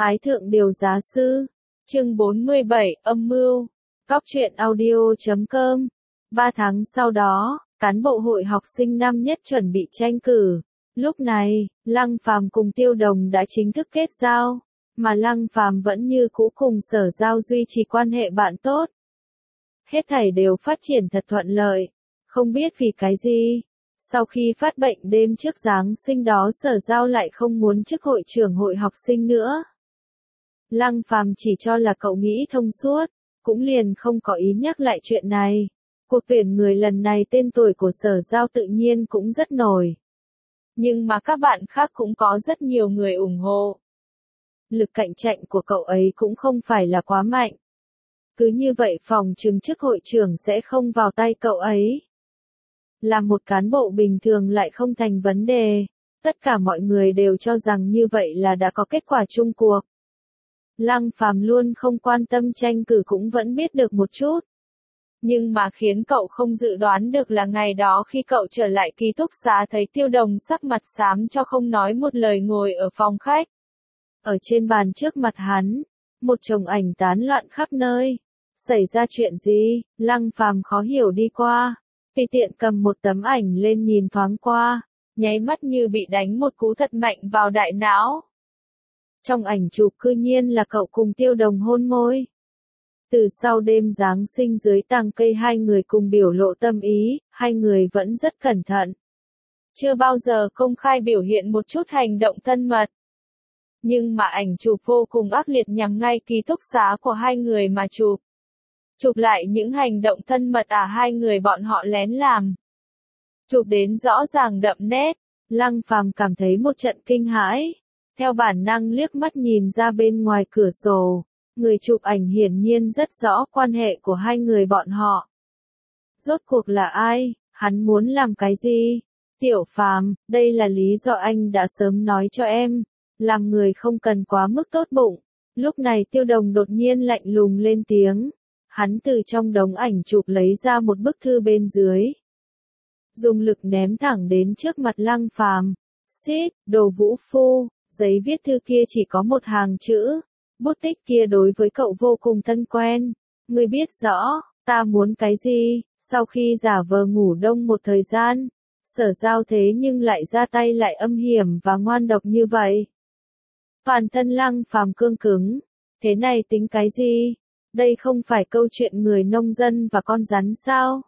Ái thượng điều giá sư. Chương 47, âm mưu. Cóc truyện audio.com. 3 tháng sau đó, cán bộ hội học sinh năm nhất chuẩn bị tranh cử. Lúc này, Lăng Phàm cùng Tiêu Đồng đã chính thức kết giao, mà Lăng Phàm vẫn như cũ cùng Sở Giao duy trì quan hệ bạn tốt. Hết thảy đều phát triển thật thuận lợi, không biết vì cái gì. Sau khi phát bệnh đêm trước Giáng sinh đó, Sở Giao lại không muốn chức hội trưởng hội học sinh nữa. Lăng Phàm chỉ cho là cậu nghĩ thông suốt, cũng liền không có ý nhắc lại chuyện này. Cuộc tuyển người lần này tên tuổi của Sở Giao tự nhiên cũng rất nổi. Nhưng mà các bạn khác cũng có rất nhiều người ủng hộ. Lực cạnh tranh của cậu ấy cũng không phải là quá mạnh. Cứ như vậy phòng trừng chức hội trưởng sẽ không vào tay cậu ấy. Là một cán bộ bình thường lại không thành vấn đề. Tất cả mọi người đều cho rằng như vậy là đã có kết quả chung cuộc. Lăng Phàm luôn không quan tâm tranh cử cũng vẫn biết được một chút. Nhưng mà khiến cậu không dự đoán được là ngày đó khi cậu trở lại ký túc xá thấy Tiêu Đồng sắc mặt xám cho không nói một lời ngồi ở phòng khách. Ở trên bàn trước mặt hắn, một chồng ảnh tán loạn khắp nơi. Xảy ra chuyện gì? Lăng Phàm khó hiểu đi qua, tùy tiện cầm một tấm ảnh lên nhìn thoáng qua, nháy mắt như bị đánh một cú thật mạnh vào đại não. Trong ảnh chụp cư nhiên là cậu cùng Tiêu Đồng hôn môi. Từ sau đêm Giáng sinh dưới tàng cây hai người cùng biểu lộ tâm ý, hai người vẫn rất cẩn thận. Chưa bao giờ công khai biểu hiện một chút hành động thân mật. Nhưng mà ảnh chụp vô cùng ác liệt nhằm ngay ký túc xá của hai người mà chụp. Chụp lại những hành động thân mật hai người bọn họ lén làm. Chụp đến rõ ràng đậm nét, Lăng Phàm cảm thấy một trận kinh hãi. Theo bản năng liếc mắt nhìn ra bên ngoài cửa sổ, người chụp ảnh hiển nhiên rất rõ quan hệ của hai người bọn họ. Rốt cuộc là ai, hắn muốn làm cái gì? Tiểu Phàm, đây là lý do anh đã sớm nói cho em, làm người không cần quá mức tốt bụng. Lúc này Tiêu Đồng đột nhiên lạnh lùng lên tiếng, hắn từ trong đống ảnh chụp lấy ra một bức thư bên dưới. Dùng lực ném thẳng đến trước mặt Lăng Phàm. Xít, đồ vũ phu. Giấy viết thư kia chỉ có một hàng chữ, bút tích kia đối với cậu vô cùng thân quen. Ngươi biết rõ, ta muốn cái gì? Sau khi giả vờ ngủ đông một thời gian, Sở Giao thế nhưng lại ra tay lại âm hiểm và ngoan độc như vậy. Toàn thân Lăng Phàm cương cứng, thế này tính cái gì? Đây không phải câu chuyện người nông dân và con rắn sao?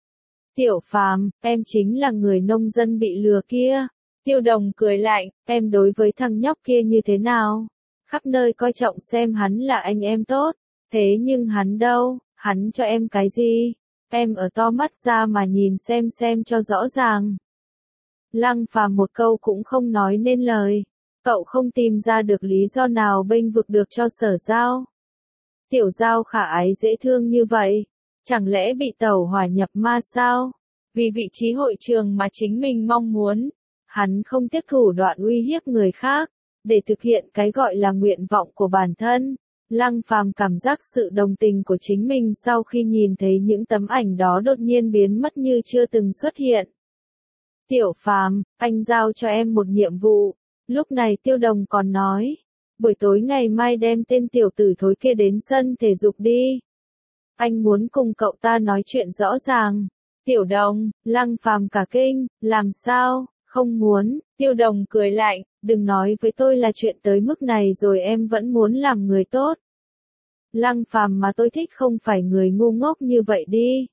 Tiểu Phàm, em chính là người nông dân bị lừa kia. Tiêu Đồng cười lạnh, em đối với thằng nhóc kia như thế nào? Khắp nơi coi trọng xem hắn là anh em tốt, thế nhưng hắn đâu, hắn cho em cái gì? Em ở to mắt ra mà nhìn xem cho rõ ràng. Lăng Phàm một câu cũng không nói nên lời, cậu không tìm ra được lý do nào bênh vực được cho Sở Giao. Tiểu Giao khả ái dễ thương như vậy, chẳng lẽ bị tẩu hỏa nhập ma sao? Vì vị trí hội trường mà chính mình mong muốn. Hắn không tiếc thủ đoạn uy hiếp người khác, để thực hiện cái gọi là nguyện vọng của bản thân. Lăng Phàm cảm giác sự đồng tình của chính mình sau khi nhìn thấy những tấm ảnh đó đột nhiên biến mất như chưa từng xuất hiện. Tiểu Phàm, anh giao cho em một nhiệm vụ. Lúc này Tiêu Đồng còn nói, buổi tối ngày mai đem tên tiểu tử thối kia đến sân thể dục đi. Anh muốn cùng cậu ta nói chuyện rõ ràng. Tiểu Đồng, Lăng Phàm cả kinh, làm sao? Không muốn, Tiêu Đồng cười lạnh, đừng nói với tôi là chuyện tới mức này rồi em vẫn muốn làm người tốt. Lăng Phàm mà tôi thích không phải người ngu ngốc như vậy đi.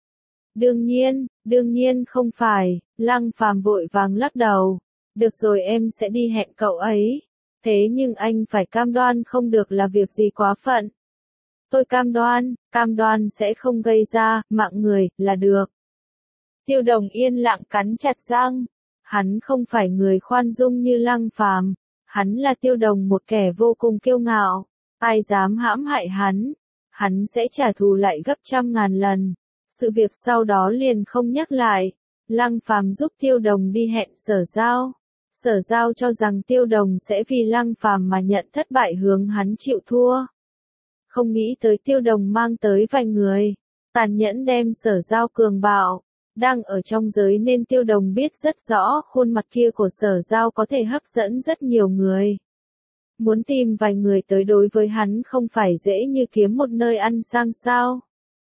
Đương nhiên không phải, Lăng Phàm vội vàng lắc đầu. Được rồi, em sẽ đi hẹn cậu ấy. Thế nhưng anh phải cam đoan không được là việc gì quá phận. Tôi cam đoan sẽ không gây ra mạng người là được. Tiêu Đồng yên lặng cắn chặt răng. Hắn không phải người khoan dung như Lăng Phàm, hắn là Tiêu Đồng, một kẻ vô cùng kiêu ngạo, ai dám hãm hại hắn sẽ trả thù lại gấp trăm ngàn lần. Sự việc sau đó liền không nhắc lại. Lăng Phàm giúp Tiêu Đồng đi hẹn Sở Giao. Sở Giao cho rằng Tiêu Đồng sẽ vì Lăng Phàm mà nhận thất bại, hướng hắn chịu thua. Không nghĩ tới Tiêu Đồng mang tới vài người, tàn nhẫn đem Sở Giao cường bạo. Đang ở trong giới nên Tiêu Đồng biết rất rõ khuôn mặt kia của Sở Giao có thể hấp dẫn rất nhiều người. Muốn tìm vài người tới đối với hắn không phải dễ như kiếm một nơi ăn sang sao.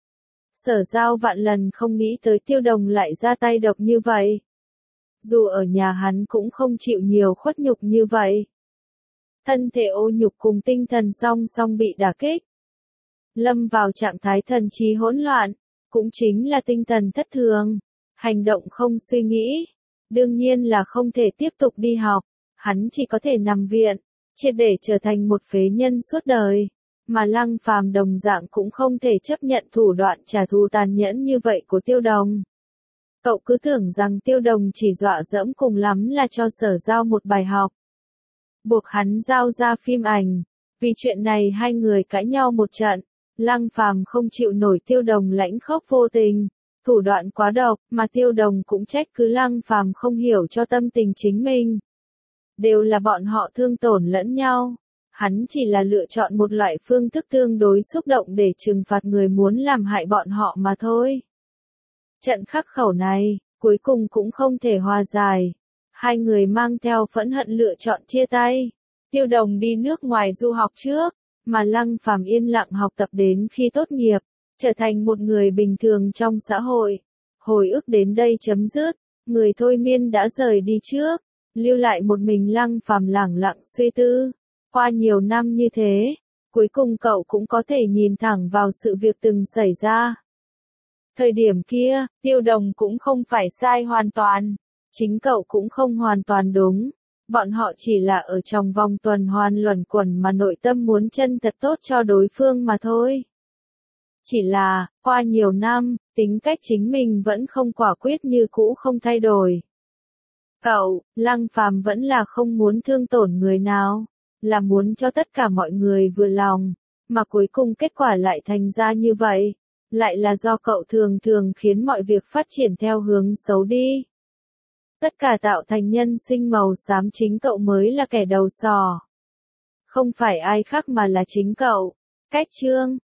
Sở Giao vạn lần không nghĩ tới Tiêu Đồng lại ra tay độc như vậy. Dù ở nhà hắn cũng không chịu nhiều khuất nhục như vậy. Thân thể ô nhục cùng tinh thần song song bị đả kích. Lâm vào trạng thái thần trí hỗn loạn, cũng chính là tinh thần thất thường, hành động không suy nghĩ. Đương nhiên là không thể tiếp tục đi học, hắn chỉ có thể nằm viện, triệt để trở thành một phế nhân suốt đời. Mà Lăng Phàm đồng dạng cũng không thể chấp nhận thủ đoạn trả thù tàn nhẫn như vậy của Tiêu Đồng. Cậu cứ tưởng rằng Tiêu Đồng chỉ dọa dẫm cùng lắm là cho Sở Giao một bài học. Buộc hắn giao ra phim ảnh. Vì chuyện này hai người cãi nhau một trận. Lăng Phàm không chịu nổi Tiêu Đồng lãnh khốc vô tình, thủ đoạn quá độc, mà Tiêu Đồng cũng trách cứ Lăng Phàm không hiểu cho tâm tình chính mình. Đều là bọn họ thương tổn lẫn nhau. Hắn chỉ là lựa chọn một loại phương thức tương đối xúc động để trừng phạt người muốn làm hại bọn họ mà thôi. Trận khắc khẩu này, cuối cùng cũng không thể hòa giải. Hai người mang theo phẫn hận lựa chọn chia tay. Tiêu Đồng đi nước ngoài du học trước, mà Lăng Phàm yên lặng học tập đến khi tốt nghiệp, trở thành một người bình thường trong xã hội. Hồi ức đến đây chấm dứt, người thôi miên đã rời đi trước, lưu lại một mình Lăng Phàm lẳng lặng suy tư. Qua nhiều năm như thế, cuối cùng cậu cũng có thể nhìn thẳng vào sự việc từng xảy ra. Thời điểm kia, Tiêu Đồng cũng không phải sai hoàn toàn, chính cậu cũng không hoàn toàn đúng. Bọn họ chỉ là ở trong vòng tuần hoàn luẩn quẩn mà nội tâm muốn chân thật tốt cho đối phương mà thôi. Chỉ là, qua nhiều năm, tính cách chính mình vẫn không quả quyết như cũ không thay đổi. Cậu, Lăng Phàm vẫn là không muốn thương tổn người nào, là muốn cho tất cả mọi người vừa lòng, mà cuối cùng kết quả lại thành ra như vậy, lại là do cậu thường thường khiến mọi việc phát triển theo hướng xấu đi. Tất cả tạo thành nhân sinh màu xám chính cậu mới là kẻ đầu sò. Không phải ai khác mà là chính cậu. Cách chương